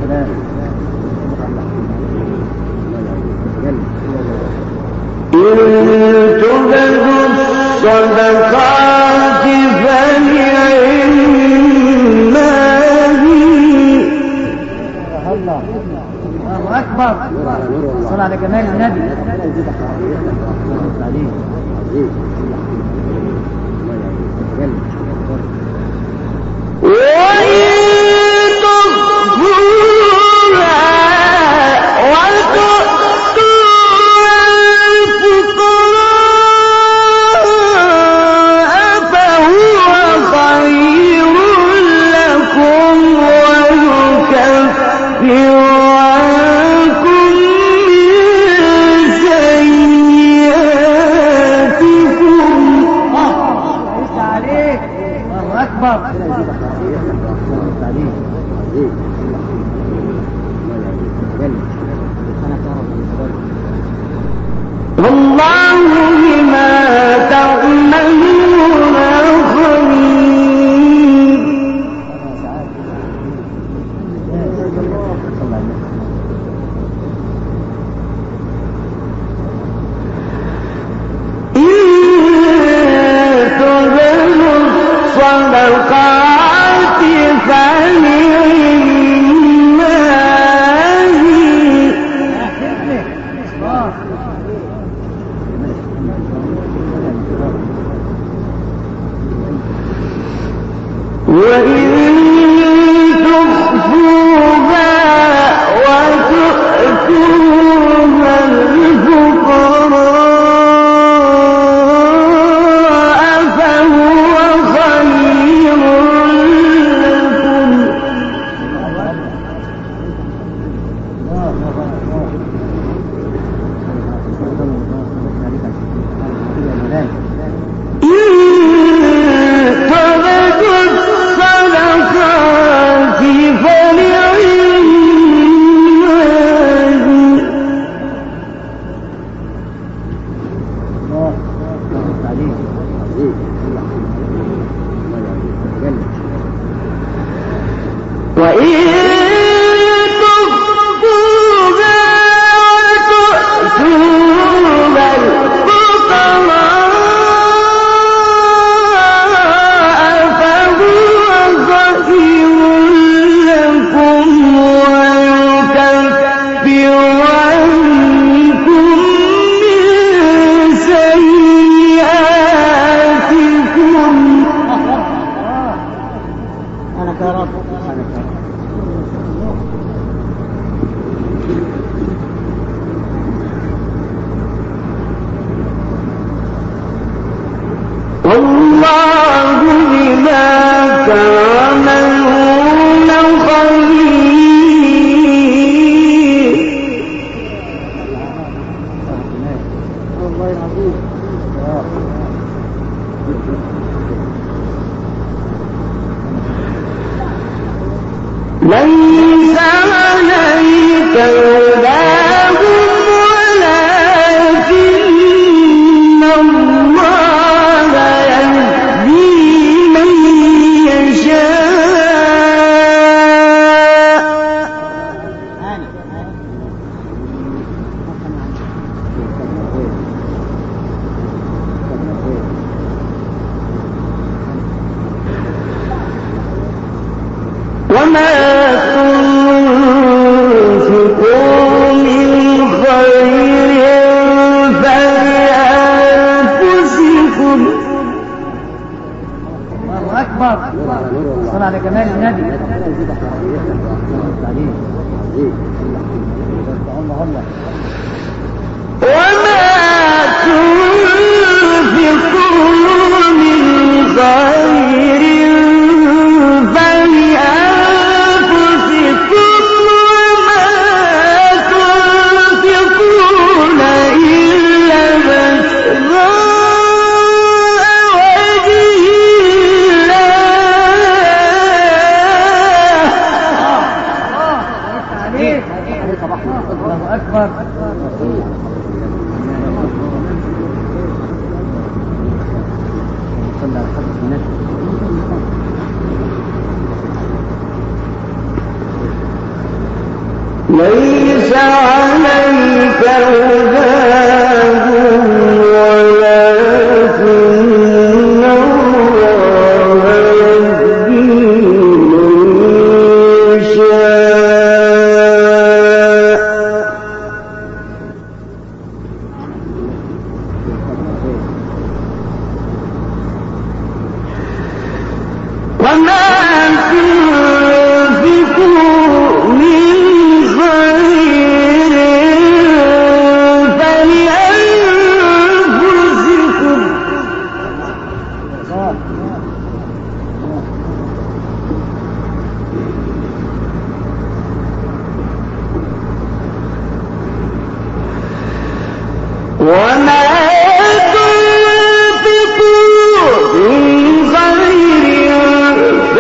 تبدوا الصدقات فنعما هي. الله أكبر. صلى على جمال النبي. والله بما تعملون خبير. إن تبدوا الصدقات فنعما هي. وإن تخفوها وتؤتوها الفقراء فهو خير لكم. والله بما تعملون خبير. ليس عليك هداهم ولكن الله يهدي من يشاء. وما تنفقوا من خير فلأنفسكم. الله أكبر. صلى على جمال النبي. وما تنفقوا من خير فلأنفسكم وما تنفقون إلا ابتغاء وجه الله. الله أكبر. صلى على حضرة النبي. ليس عليك هداهم ولكن الله يهدي من يشاء وما تنفقوا من خير فلأنفسكم وما تنفقوا من خير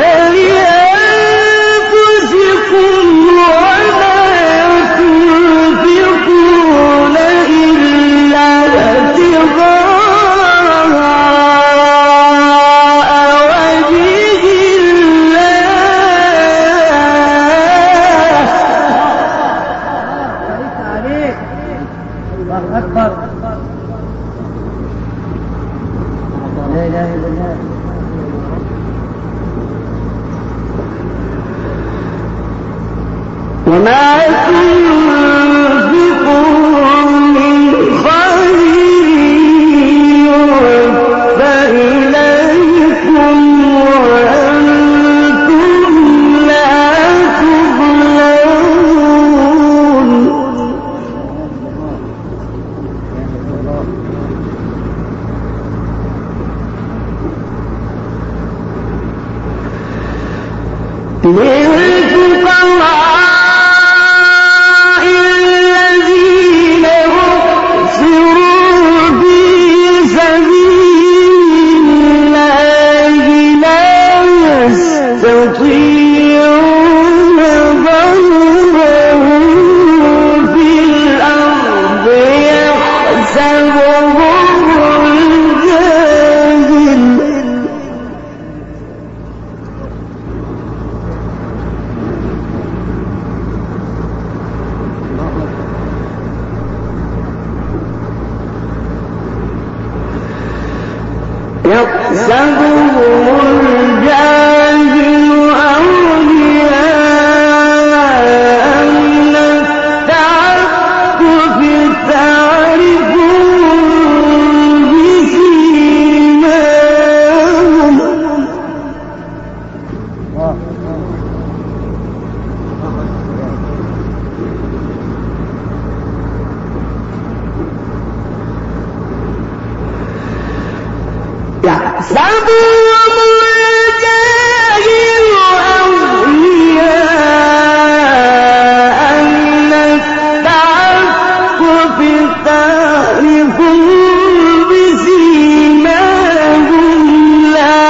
فلأنفسكم وما تنفقون إلا ابتغاء وجه الله. الله أكبر. لا إله إلا الله. وما تنفقوا من خير يوفى إليكم وأنتم لا تظلمون. للفقراء الذين أحصروا في سبيل الله لا يستطيعون ضربا في الأرض يحسبهم الجاهل أولياء من التعفف تعرفهم بسيماهم يحسبهم الجاهل أولياء من التعفف تعرفهم بسيماهم لا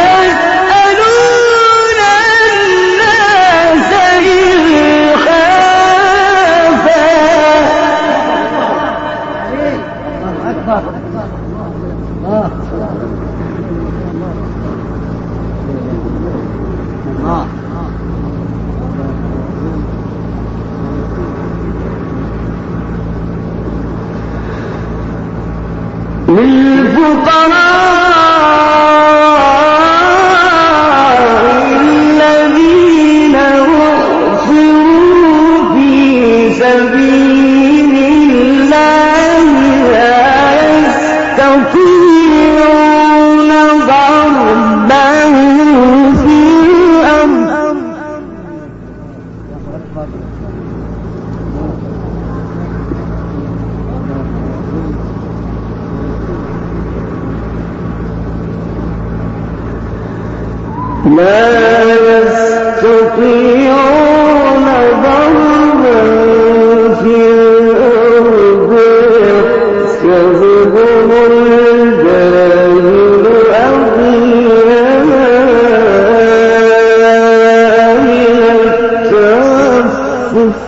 يسألون الناس إلحافا. الله أكبر. الله. للفقراء الذين أحصروا في سبيل الله لا يستطيعون ضربا في الأرض لا يستطيعون ضربا في الأرض يحسبهم الجاهل أغنياء من التعفف.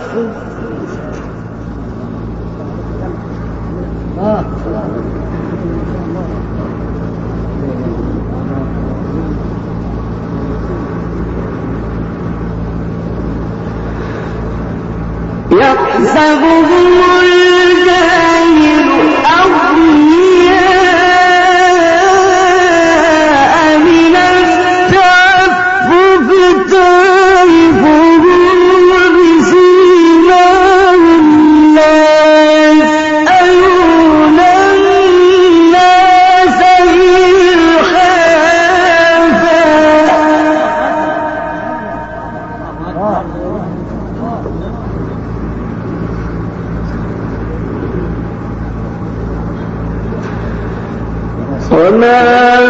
يحسبهم الجاهل أغنياء من التعفف تعرفهم بسيماهم لا يسألون الناس إلحافا وما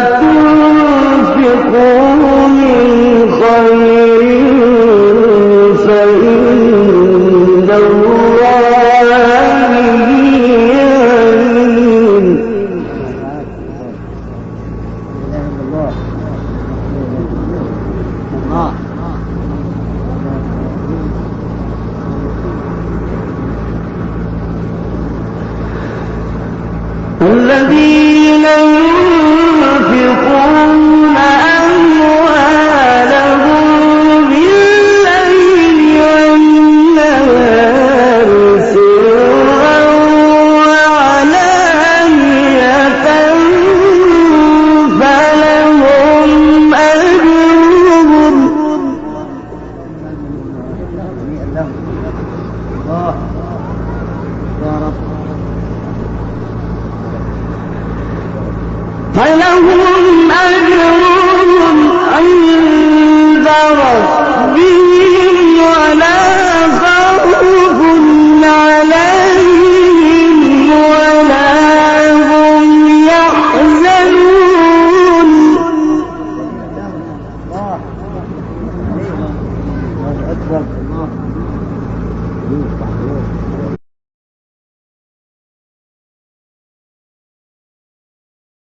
تنفقوا من خير فإن الله به عليم الذين ينفقون أموالهم بالليل والنهار سرا وعلانية فلهم أجرهم عند ربهم ولا خوف عليهم ولا هم يحزنون الله أكبر